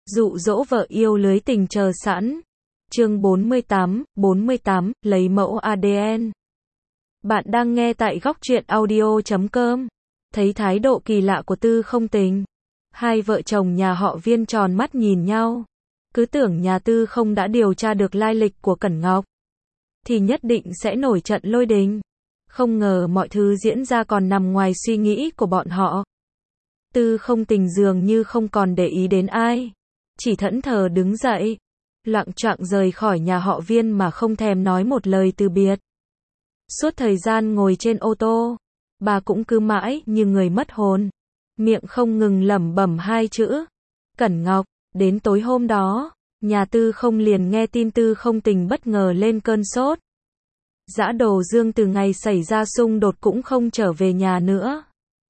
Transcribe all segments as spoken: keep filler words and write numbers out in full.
Dụ dỗ vợ yêu lưới tình chờ sẵn. Chương bốn mươi tám, bốn mươi tám, lấy mẫu a đê en. Bạn đang nghe tại góc truyện audio chấm com. Thấy thái độ kỳ lạ của Tư Không Tình, hai vợ chồng nhà họ Viên tròn mắt nhìn nhau. Cứ tưởng nhà Tư Không đã điều tra được lai lịch của Cẩn Ngọc, thì nhất định sẽ nổi trận lôi đình. Không ngờ mọi thứ diễn ra còn nằm ngoài suy nghĩ của bọn họ. Tư Không Tình dường như không còn để ý đến ai, chỉ thẫn thờ đứng dậy, loạng choạng rời khỏi nhà họ Viên mà không thèm nói một lời từ biệt. Suốt thời gian ngồi trên ô tô, bà cũng cứ mãi như người mất hồn, miệng không ngừng lẩm bẩm hai chữ Cẩn Ngọc. Đến tối hôm đó, nhà Tư Không liền nghe tin Tư Không Tình bất ngờ lên cơn sốt. Dã Đồ Dương từ ngày xảy ra xung đột cũng không trở về nhà nữa.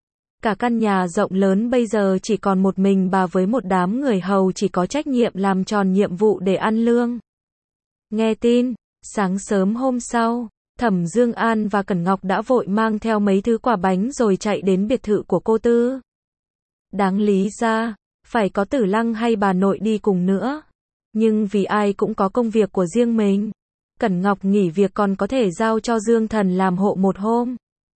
Cả căn nhà rộng lớn bây giờ chỉ còn một mình bà với một đám người hầu chỉ có trách nhiệm làm tròn nhiệm vụ để ăn lương. Nghe tin, sáng sớm hôm sau, Thẩm Dương An và Cẩn Ngọc đã vội mang theo mấy thứ quà bánh rồi chạy đến biệt thự của cô Tư. Đáng lý ra, phải có Tử Lăng hay bà nội đi cùng nữa. Nhưng vì ai cũng có công việc của riêng mình, Cẩn Ngọc nghỉ việc còn có thể giao cho Dương Thần làm hộ một hôm.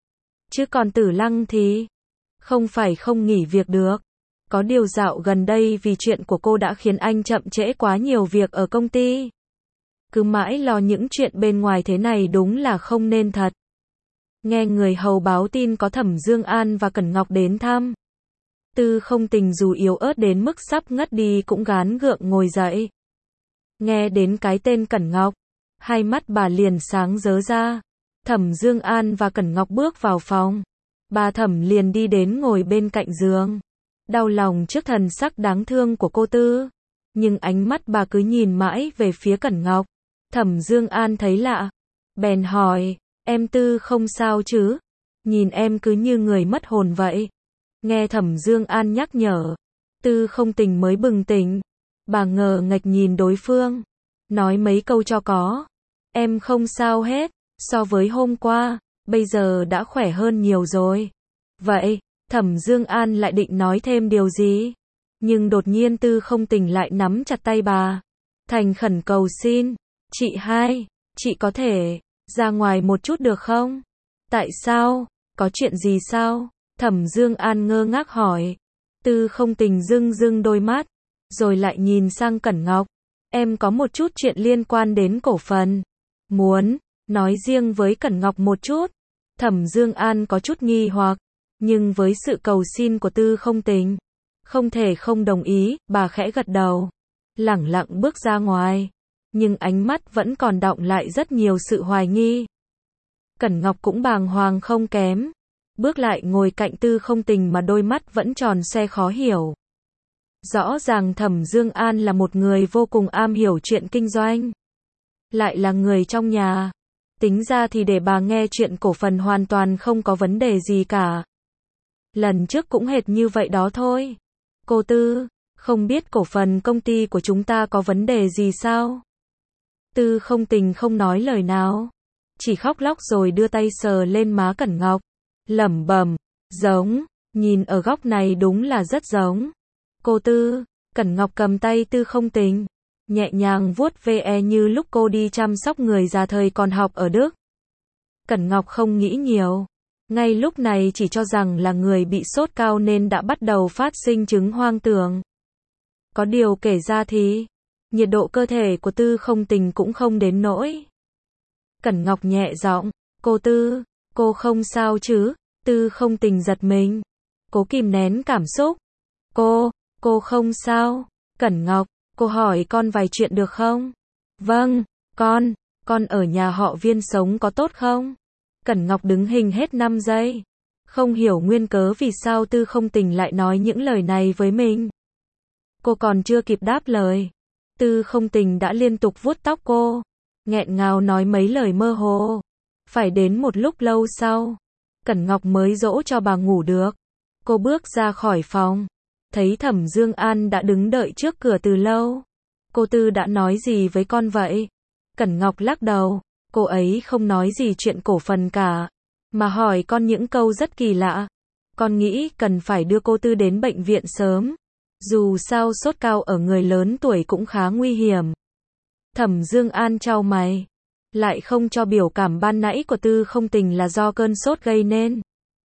Chứ còn Tử Lăng thì không phải không nghỉ việc được. Có điều dạo gần đây vì chuyện của cô đã khiến anh chậm trễ quá nhiều việc ở công ty. Cứ mãi lo những chuyện bên ngoài thế này đúng là không nên thật. Nghe người hầu báo tin có Thẩm Dương An và Cẩn Ngọc đến thăm, Tư Không Tình dù yếu ớt đến mức sắp ngất đi cũng gắng gượng ngồi dậy. Nghe đến cái tên Cẩn Ngọc, hai mắt bà liền sáng rớ ra. Thẩm Dương An và Cẩn Ngọc bước vào phòng. Bà Thẩm liền đi đến ngồi bên cạnh giường, đau lòng trước thần sắc đáng thương của cô Tư. Nhưng ánh mắt bà cứ nhìn mãi về phía Cẩn Ngọc. Thẩm Dương An thấy lạ, bèn hỏi, em Tư không sao chứ? Nhìn em cứ như người mất hồn vậy. Nghe Thẩm Dương An nhắc nhở, Tư Không Tình mới bừng tỉnh. Bà ngờ nghệch nhìn đối phương, nói mấy câu cho có. Em không sao hết, so với hôm qua, bây giờ đã khỏe hơn nhiều rồi. Vậy, Thẩm Dương An lại định nói thêm điều gì? Nhưng đột nhiên Tư Không Tình lại nắm chặt tay bà, thành khẩn cầu xin, chị hai, chị có thể ra ngoài một chút được không? Tại sao? Có chuyện gì sao? Thẩm Dương An ngơ ngác hỏi. Tư Không Tình rưng rưng đôi mắt, rồi lại nhìn sang Cẩn Ngọc. Em có một chút chuyện liên quan đến cổ phần, muốn nói riêng với Cẩn Ngọc một chút. Thẩm Dương An có chút nghi hoặc, nhưng với sự cầu xin của Tư Không Tình, không thể không đồng ý. Bà khẽ gật đầu, lẳng lặng bước ra ngoài, nhưng ánh mắt vẫn còn đọng lại rất nhiều sự hoài nghi. Cẩn Ngọc cũng bàng hoàng không kém, bước lại ngồi cạnh Tư Không Tình mà đôi mắt vẫn tròn xoe khó hiểu. Rõ ràng Thẩm Dương An là một người vô cùng am hiểu chuyện kinh doanh, lại là người trong nhà. Tính ra thì để bà nghe chuyện cổ phần hoàn toàn không có vấn đề gì cả. Lần trước cũng hệt như vậy đó thôi. Cô Tư, không biết cổ phần công ty của chúng ta có vấn đề gì sao? Tư Không Tình không nói lời nào, chỉ khóc lóc rồi đưa tay sờ lên má Cẩn Ngọc, lẩm bẩm, giống, nhìn ở góc này đúng là rất giống. Cô Tư, Cẩn Ngọc cầm tay Tư Không Tình, nhẹ nhàng vuốt ve như lúc cô đi chăm sóc người già thời còn học ở Đức. Cẩn Ngọc không nghĩ nhiều, ngay lúc này chỉ cho rằng là người bị sốt cao nên đã bắt đầu phát sinh chứng hoang tưởng. Có điều kể ra thì, nhiệt độ cơ thể của Tư Không Tình cũng không đến nỗi. Cẩn Ngọc nhẹ giọng, cô Tư, cô không sao chứ? Tư Không Tình giật mình, cố kìm nén cảm xúc. Cô, cô không sao. Cẩn Ngọc, cô hỏi con vài chuyện được không? Vâng, con, con ở nhà họ Viên sống có tốt không? Cẩn Ngọc đứng hình hết năm giây, không hiểu nguyên cớ vì sao Tư Không Tình lại nói những lời này với mình. Cô còn chưa kịp đáp lời, Tư Không Tình đã liên tục vuốt tóc cô, nghẹn ngào nói mấy lời mơ hồ. Phải đến một lúc lâu sau, Cẩn Ngọc mới dỗ cho bà ngủ được. Cô bước ra khỏi phòng, thấy Thẩm Dương An đã đứng đợi trước cửa từ lâu. Cô Tư đã nói gì với con vậy? Cẩn Ngọc lắc đầu, cô ấy không nói gì chuyện cổ phần cả, mà hỏi con những câu rất kỳ lạ. Con nghĩ cần phải đưa cô Tư đến bệnh viện sớm. Dù sao sốt cao ở người lớn tuổi cũng khá nguy hiểm. Thẩm Dương An chau mày, lại không cho biểu cảm ban nãy của Tư Không Tình là do cơn sốt gây nên.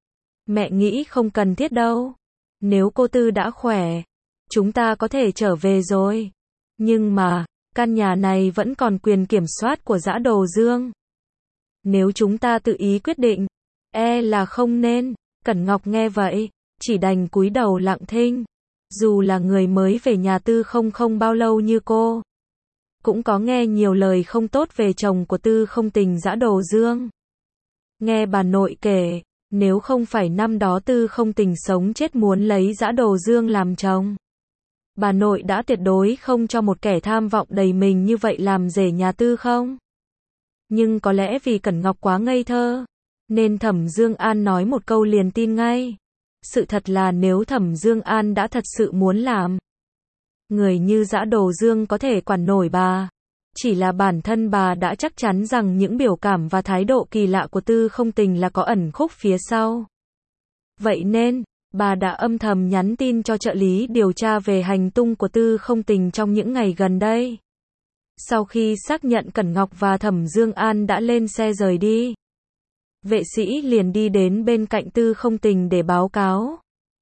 Mẹ nghĩ không cần thiết đâu. Nếu cô Tư đã khỏe, chúng ta có thể trở về rồi. Nhưng mà, căn nhà này vẫn còn quyền kiểm soát của Dã Đồ Dương. Nếu chúng ta tự ý quyết định, e là không nên. Cẩn Ngọc nghe vậy, chỉ đành cúi đầu lặng thinh. Dù là người mới về nhà Tư Không không bao lâu như cô, cũng có nghe nhiều lời không tốt về chồng của Tư Không Tình, Dã Đồ Dương. Nghe bà nội kể, nếu không phải năm đó Tư Không Tình sống chết muốn lấy Dã Đồ Dương làm chồng, bà nội đã tuyệt đối không cho một kẻ tham vọng đầy mình như vậy làm rể nhà Tư Không. Nhưng có lẽ vì Cẩn Ngọc quá ngây thơ, nên Thẩm Dương An nói một câu liền tin ngay. Sự thật là nếu Thẩm Dương An đã thật sự muốn làm, người như Dã Đồ Dương có thể quản nổi bà. Chỉ là bản thân bà đã chắc chắn rằng những biểu cảm và thái độ kỳ lạ của Tư Không Tình là có ẩn khúc phía sau. Vậy nên, bà đã âm thầm nhắn tin cho trợ lý điều tra về hành tung của Tư Không Tình trong những ngày gần đây. Sau khi xác nhận Cẩn Ngọc và Thẩm Dương An đã lên xe rời đi, vệ sĩ liền đi đến bên cạnh Tư Không Tình để báo cáo.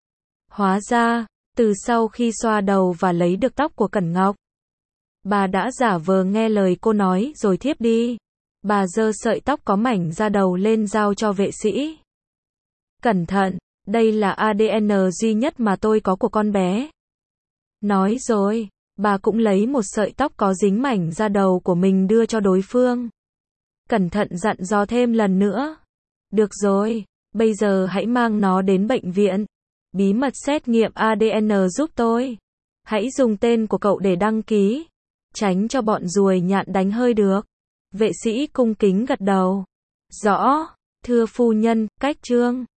Hóa ra, từ sau khi xoa đầu và lấy được tóc của Cẩn Ngọc, bà đã giả vờ nghe lời cô nói rồi thiếp đi. Bà giơ sợi tóc có mảnh da đầu lên giao cho vệ sĩ. Cẩn thận, đây là a đê en duy nhất mà tôi có của con bé. Nói rồi, bà cũng lấy một sợi tóc có dính mảnh da đầu của mình đưa cho đối phương. Cẩn thận dặn dò thêm lần nữa. Được rồi, bây giờ hãy mang nó đến bệnh viện. Bí mật xét nghiệm a đê en giúp tôi. Hãy dùng tên của cậu để đăng ký, tránh cho bọn ruồi nhạn đánh hơi được. Vệ sĩ cung kính gật đầu. Rõ, thưa phu nhân, cách trương.